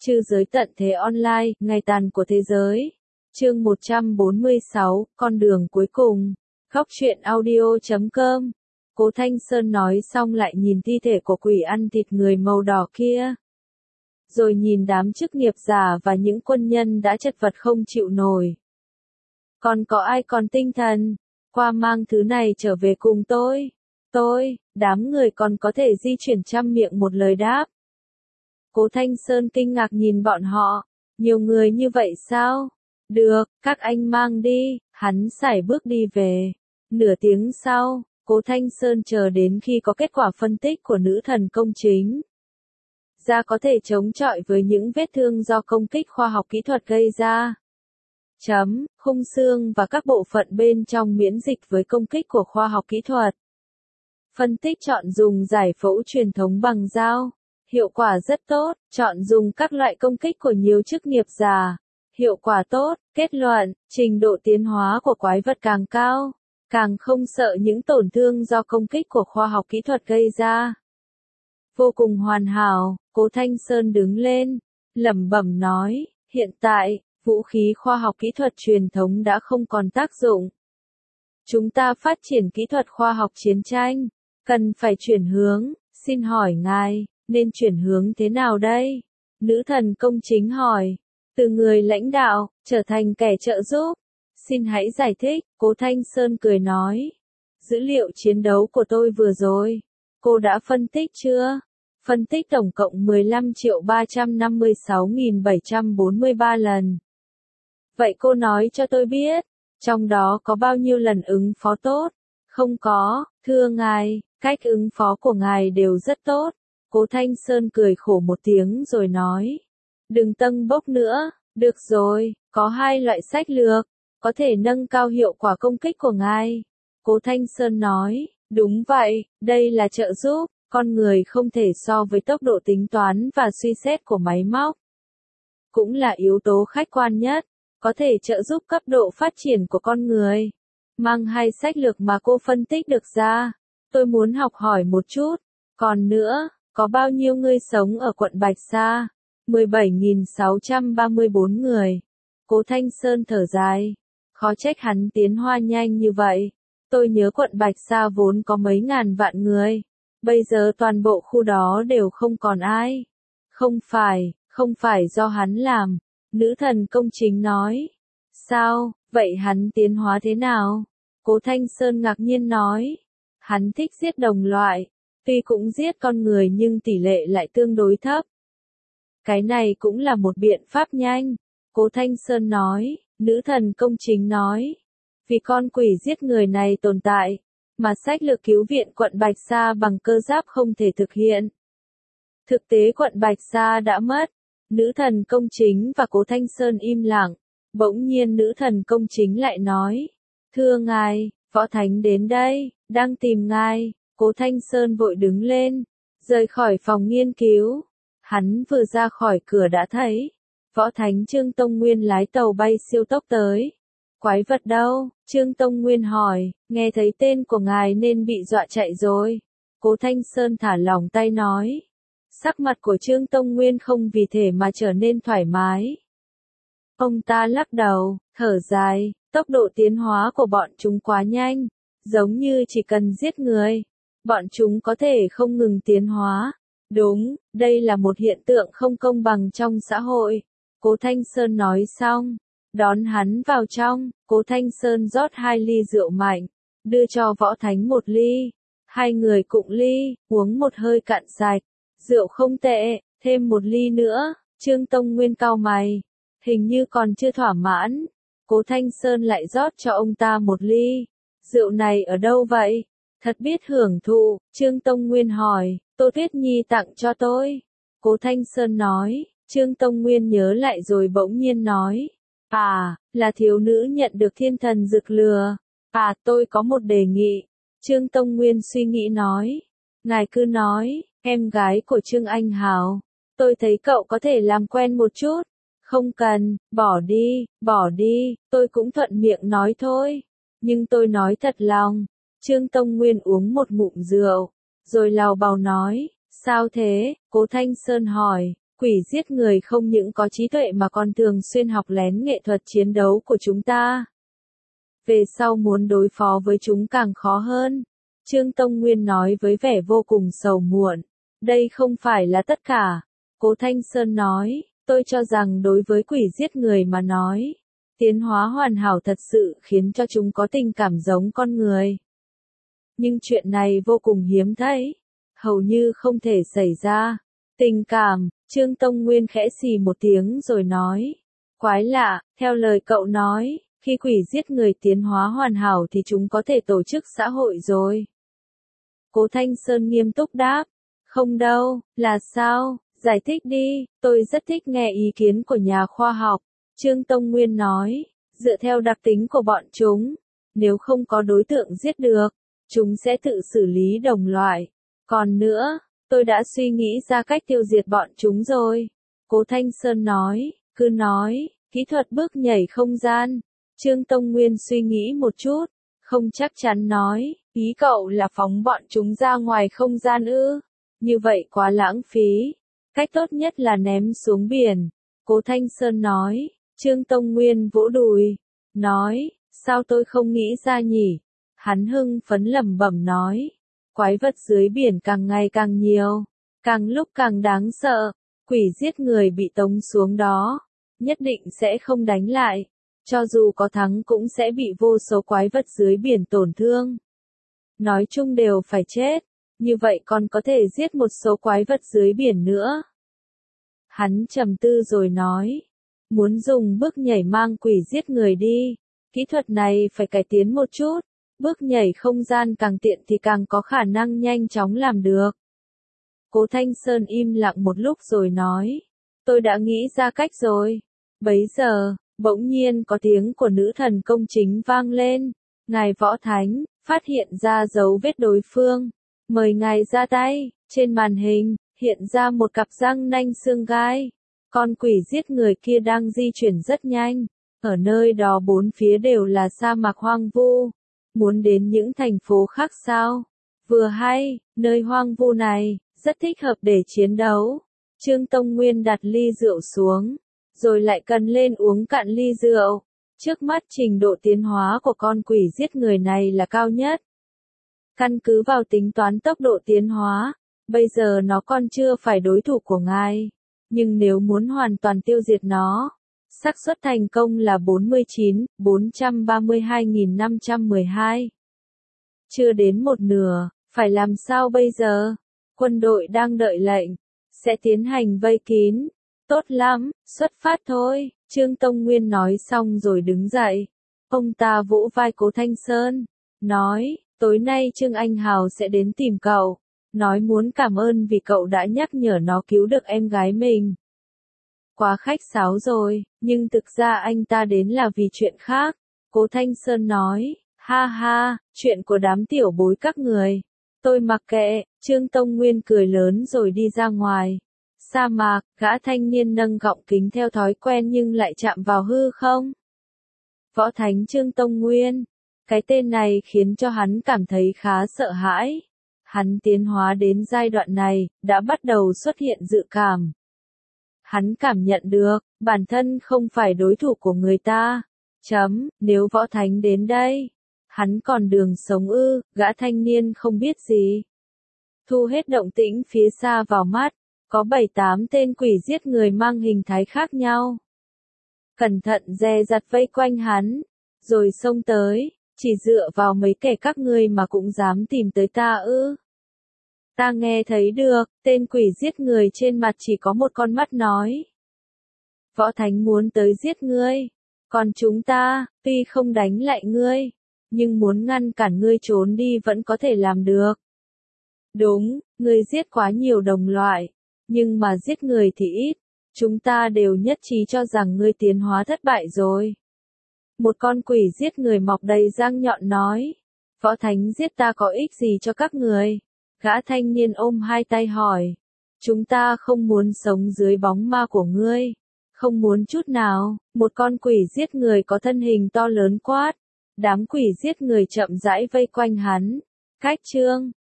Trư giới tận thế online, ngày tàn của thế giới. Chương 146, con đường cuối cùng. Góc truyện audio.com. Cố Thanh Sơn nói xong lại nhìn thi thể của quỷ ăn thịt người màu đỏ kia. Rồi nhìn đám chức nghiệp giả và những quân nhân đã chật vật không chịu nổi. Còn có ai còn tinh thần? Qua mang thứ này trở về cùng tôi. Đám người còn có thể di chuyển trăm miệng một lời đáp. Cố Thanh Sơn kinh ngạc nhìn bọn họ. Nhiều người như vậy sao? Được, các anh mang đi. Hắn sải bước đi về. Nửa tiếng sau, Cố Thanh Sơn chờ đến khi có kết quả phân tích của nữ thần công chính. Da có thể chống chọi với những vết thương do công kích khoa học kỹ thuật gây ra. Khung xương và các bộ phận bên trong miễn dịch với công kích của khoa học kỹ thuật. Phân tích chọn dùng giải phẫu truyền thống bằng dao. Hiệu quả rất tốt, chọn dùng các loại công kích của nhiều chức nghiệp giả. Hiệu quả tốt, kết luận, trình độ tiến hóa của quái vật càng cao, càng không sợ những tổn thương do công kích của khoa học kỹ thuật gây ra. Vô cùng hoàn hảo, Cố Thanh Sơn đứng lên, lẩm bẩm nói, hiện tại, vũ khí khoa học kỹ thuật truyền thống đã không còn tác dụng. Chúng ta phát triển kỹ thuật khoa học chiến tranh, cần phải chuyển hướng, xin hỏi ngài, nên chuyển hướng thế nào đây? Nữ thần công chính hỏi, từ người lãnh đạo, trở thành kẻ trợ giúp. Xin hãy giải thích, Cố Thanh Sơn cười nói. Dữ liệu chiến đấu của tôi vừa rồi, cô đã phân tích chưa? Phân tích tổng cộng 15.356.743 lần. Vậy cô nói cho tôi biết, trong đó có bao nhiêu lần ứng phó tốt? Không có, thưa ngài, cách ứng phó của ngài đều rất tốt. Cố Thanh Sơn cười khổ một tiếng rồi nói. Đừng tâng bốc nữa, được rồi, có hai loại sách lược, có thể nâng cao hiệu quả công kích của ngài. Cố Thanh Sơn nói, đúng vậy, đây là trợ giúp, con người không thể so với tốc độ tính toán và suy xét của máy móc. Cũng là yếu tố khách quan nhất, có thể trợ giúp cấp độ phát triển của con người. Mang hai sách lược mà cô phân tích được ra, tôi muốn học hỏi một chút. Còn nữa, có bao nhiêu người sống ở quận Bạch Sa? 17.634 người. Cố Thanh Sơn thở dài. Khó trách hắn tiến hóa nhanh như vậy. Tôi nhớ quận Bạch Sa vốn có mấy ngàn vạn người. Bây giờ toàn bộ khu đó đều không còn ai. Không phải do hắn làm. Nữ thần công chính nói. Sao, vậy hắn tiến hóa thế nào? Cố Thanh Sơn ngạc nhiên nói. Hắn thích giết đồng loại. Tuy cũng giết con người nhưng tỷ lệ lại tương đối thấp. Cái này cũng là một biện pháp nhanh. Cố Thanh Sơn nói, nữ thần công chính nói. Vì con quỷ giết người này tồn tại, mà sách lược cứu viện quận Bạch Sa bằng cơ giáp không thể thực hiện. Thực tế quận Bạch Sa đã mất. Nữ thần công chính và Cố Thanh Sơn im lặng. Bỗng nhiên nữ thần công chính lại nói. Thưa ngài, Võ Thánh đến đây, đang tìm ngài. Cố Thanh Sơn vội đứng lên, rời khỏi phòng nghiên cứu. Hắn vừa ra khỏi cửa đã thấy Võ Thánh Trương Tông Nguyên lái tàu bay siêu tốc tới. Quái vật đâu? Trương Tông Nguyên hỏi, nghe thấy tên của ngài nên bị dọa chạy rồi. Cố Thanh Sơn thả lỏng tay nói. Sắc mặt của Trương Tông Nguyên không vì thế mà trở nên thoải mái. Ông ta lắc đầu, thở dài, tốc độ tiến hóa của bọn chúng quá nhanh, giống như chỉ cần giết người, bọn chúng có thể không ngừng tiến hóa. Đúng, đây là một hiện tượng không công bằng trong xã hội. Cố Thanh Sơn nói xong, đón hắn vào trong. Cố Thanh Sơn rót 2 ly rượu mạnh, đưa cho Võ Thánh 1 ly. Hai người cụng ly, uống một hơi cạn sạch. Rượu không tệ, thêm 1 ly nữa. Trương Tông Nguyên cau mày, hình như còn chưa thỏa mãn. Cố Thanh Sơn lại rót cho ông ta 1 ly. Rượu này ở đâu vậy? Thật biết hưởng thụ. Trương Tông Nguyên hỏi. Tô Tuyết Nhi tặng cho tôi. Cố Thanh Sơn nói. Trương Tông Nguyên nhớ lại rồi bỗng nhiên nói. À, là thiếu nữ nhận được thiên thần rực lừa. À, tôi có một đề nghị. Trương Tông Nguyên suy nghĩ nói. Ngài cứ nói, em gái của Trương Anh Hào. Tôi thấy cậu có thể làm quen một chút. Không cần, bỏ đi, tôi cũng thuận miệng nói thôi. Nhưng tôi nói thật lòng. Trương Tông Nguyên uống một ngụm rượu, rồi lào bào nói, sao thế? Cố Thanh Sơn hỏi, Quỷ giết người không những có trí tuệ mà còn thường xuyên học lén nghệ thuật chiến đấu của chúng ta. Về sau muốn đối phó với chúng càng khó hơn. Trương Tông Nguyên nói với vẻ vô cùng sầu muộn. Đây không phải là tất cả. Cố Thanh Sơn nói, tôi cho rằng đối với quỷ giết người mà nói, tiến hóa hoàn hảo thật sự khiến cho chúng có tình cảm giống con người. Nhưng chuyện này vô cùng hiếm thấy, hầu như không thể xảy ra. Tình cảm, Trương Tông Nguyên khẽ xì một tiếng rồi nói. Quái lạ, theo lời cậu nói, khi quỷ giết người tiến hóa hoàn hảo thì chúng có thể tổ chức xã hội rồi. Cố Thanh Sơn nghiêm túc đáp. Không đâu, là sao? Giải thích đi, tôi rất thích nghe ý kiến của nhà khoa học. Trương Tông Nguyên nói, dựa theo đặc tính của bọn chúng, nếu không có đối tượng giết được, chúng sẽ tự xử lý đồng loại. Còn nữa, tôi đã suy nghĩ ra cách tiêu diệt bọn chúng rồi. Cố Thanh Sơn nói, cứ nói, kỹ thuật bước nhảy không gian. Trương Tông Nguyên suy nghĩ một chút, không chắc chắn nói, ý cậu là phóng bọn chúng ra ngoài không gian ư? Như vậy quá lãng phí. Cách tốt nhất là ném xuống biển. Cố Thanh Sơn nói. Trương Tông Nguyên vỗ đùi. Nói, sao tôi không nghĩ ra nhỉ? Hắn hưng phấn lẩm bẩm nói. Quái vật dưới biển càng ngày càng nhiều. Càng lúc càng đáng sợ. Quỷ giết người bị tống xuống đó. Nhất định sẽ không đánh lại. Cho dù có thắng cũng sẽ bị vô số quái vật dưới biển tổn thương. Nói chung đều phải chết. Như vậy còn có thể giết một số quái vật dưới biển nữa. Hắn trầm tư rồi nói. Muốn dùng bước nhảy mang quỷ giết người đi. Kỹ thuật này phải cải tiến một chút. Bước nhảy không gian càng tiện thì càng có khả năng nhanh chóng làm được. Cố Thanh Sơn im lặng một lúc rồi nói. Tôi đã nghĩ ra cách rồi. Bấy giờ, bỗng nhiên có tiếng của nữ thần công chính vang lên. Ngài Võ Thánh, phát hiện ra dấu vết đối phương. Mời ngài ra tay. Trên màn hình, hiện ra một cặp răng nanh xương gai. Con quỷ giết người kia đang di chuyển rất nhanh. Ở nơi đó bốn phía đều là sa mạc hoang vu. Muốn đến những thành phố khác sao? Vừa hay, nơi hoang vu này, rất thích hợp để chiến đấu. Trương Tông Nguyên đặt ly rượu xuống, rồi lại cần lên uống cạn ly rượu. Trước mắt trình độ tiến hóa của con quỷ giết người này là cao nhất. Căn cứ vào tính toán tốc độ tiến hóa, bây giờ nó còn chưa phải đối thủ của ngài. Nhưng nếu muốn hoàn toàn tiêu diệt nó, xác suất thành công là 49.432.512. Chưa đến một nửa, phải làm sao bây giờ? Quân đội đang đợi lệnh, sẽ tiến hành vây kín. Tốt lắm, xuất phát thôi. Trương Tông Nguyên nói xong rồi đứng dậy. Ông ta vỗ vai Cố Thanh Sơn, nói, tối nay Trương Anh Hào sẽ đến tìm cậu, nói muốn cảm ơn vì cậu đã nhắc nhở nó cứu được em gái mình. Quá khách sáo rồi, nhưng thực ra anh ta đến là vì chuyện khác. Cố Thanh Sơn nói, ha ha, chuyện của đám tiểu bối các người. Tôi mặc kệ. Trương Tông Nguyên cười lớn rồi đi ra ngoài. Sa mạc, gã thanh niên nâng gọng kính theo thói quen nhưng lại chạm vào hư không. Võ Thánh Trương Tông Nguyên. Cái tên này khiến cho hắn cảm thấy khá sợ hãi. Hắn tiến hóa đến giai đoạn này, đã bắt đầu xuất hiện dự cảm. Hắn cảm nhận được, bản thân không phải đối thủ của người ta. Nếu Võ Thánh đến đây, hắn còn đường sống ư? Gã thanh niên không biết gì. Thu hết động tĩnh phía xa vào mắt, có 7-8 tên quỷ giết người mang hình thái khác nhau. Cẩn thận dè dặt vây quanh hắn, rồi xông tới, chỉ dựa vào mấy kẻ các ngươi mà cũng dám tìm tới ta ư? Ta nghe thấy được, tên quỷ giết người trên mặt chỉ có một con mắt nói. Võ Thánh muốn tới giết ngươi, còn chúng ta, tuy không đánh lại ngươi, nhưng muốn ngăn cản ngươi trốn đi vẫn có thể làm được. Đúng, ngươi giết quá nhiều đồng loại, nhưng mà giết người thì ít, chúng ta đều nhất trí cho rằng ngươi tiến hóa thất bại rồi. Một con quỷ giết người mọc đầy răng nhọn nói, Võ Thánh giết ta có ích gì cho các người? Gã thanh niên ôm hai tay hỏi, chúng ta không muốn sống dưới bóng ma của ngươi, không muốn chút nào. Một con quỷ giết người có thân hình to lớn quát, đám quỷ giết người chậm rãi vây quanh hắn. Cách Trương